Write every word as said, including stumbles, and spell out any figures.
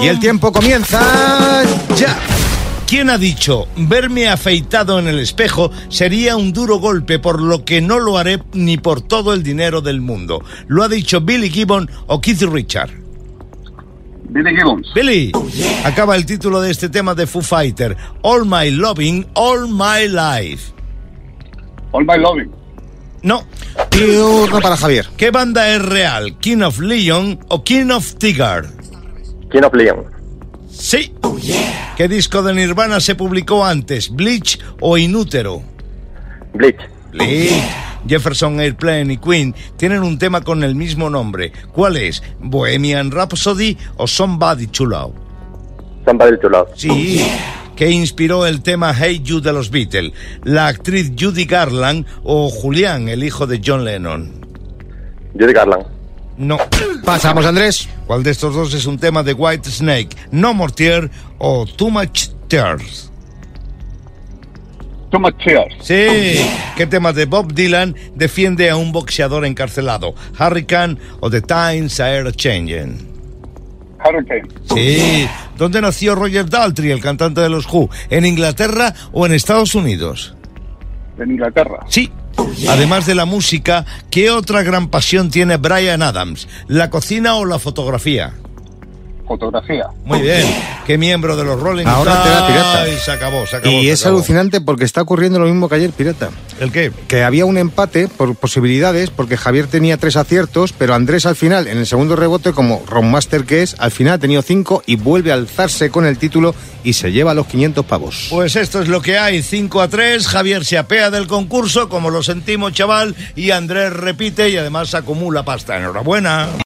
Y el tiempo comienza ya. ¿Quién ha dicho, verme afeitado en el espejo sería un duro golpe, por lo que no lo haré ni por todo el dinero del mundo? ¿Lo ha dicho Billy Gibbons o Keith Richards? Billy Gibbons. Billy, oh, yeah. Acaba el título de este tema de Foo Fighter. All My Loving, All My Life. All My Loving. No. Turno para Javier. ¿Qué banda es real? ¿King of Leon o King of Tigard? King of Leon. Sí. Oh, yeah. ¿Qué disco de Nirvana se publicó antes? ¿Bleach o In Utero? Bleach. Bleach. Jefferson Airplane y Queen tienen un tema con el mismo nombre. ¿Cuál es? ¿Bohemian Rhapsody o Somebody to Love? Somebody to Love. Sí. Oh, yeah. ¿Qué inspiró el tema Hey You de los Beatles? ¿La actriz Judy Garland o Julián, el hijo de John Lennon? Judy Garland. No. Pasamos, Andrés. ¿Cuál de estos dos es un tema de White Snake? ¿No More Tears o Too Much Tears? Too Much Tears. Sí. ¿Qué tema de Bob Dylan defiende a un boxeador encarcelado? ¿Hurricane o The Times Are Changing? Hurricane. Sí. ¿Dónde nació Roger Daltrey, el cantante de los Who? ¿En Inglaterra o en Estados Unidos? En Inglaterra. Sí. Además de la música, ¿qué otra gran pasión tiene Bryan Adams? ¿La cocina o la fotografía? Fotografía. Muy bien. ¿Qué miembro de los Rolling Stones? Ahora te da Pirata. Ay, se acabó, se acabó. Y se es acabó. alucinante porque está ocurriendo lo mismo que ayer, Pirata. ¿El qué? Que había un empate por posibilidades, porque Javier tenía tres aciertos, pero Andrés al final, en el segundo rebote, como roundmaster que es, al final ha tenido cinco y vuelve a alzarse con el título y se lleva los quinientos pavos. Pues esto es lo que hay, cinco a tres, Javier se apea del concurso, como lo sentimos, chaval, y Andrés repite y además acumula pasta. Enhorabuena.